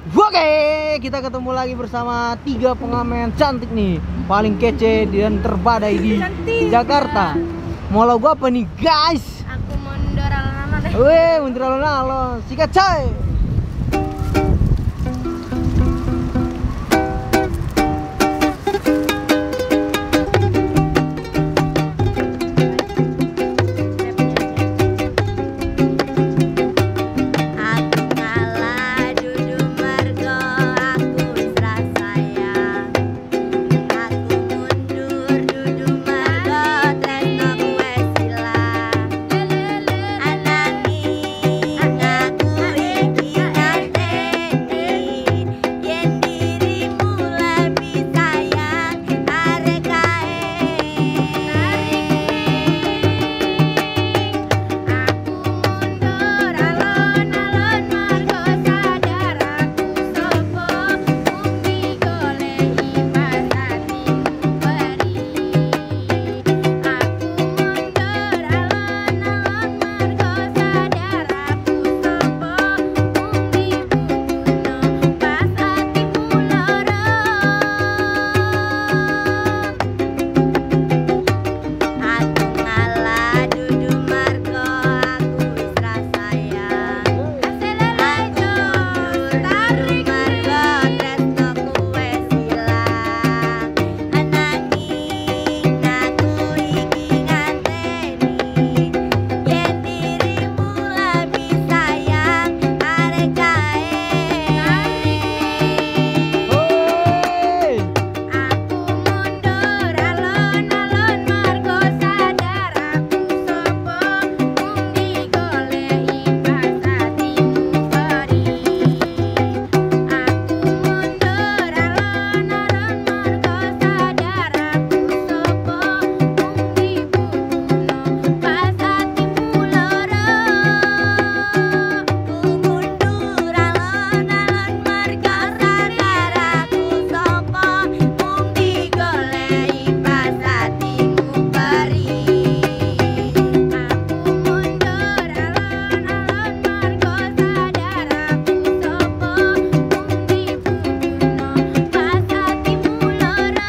Oke, kita ketemu lagi bersama 3 pengamen cantik nih, paling kece dan terbadai di Jakarta. Mau lagu apa nih guys? Aku mundur alon-alon deh. Weh, mundur alon-alon, sikat coy.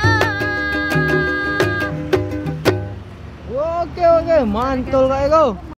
Oke, mantul kayak go.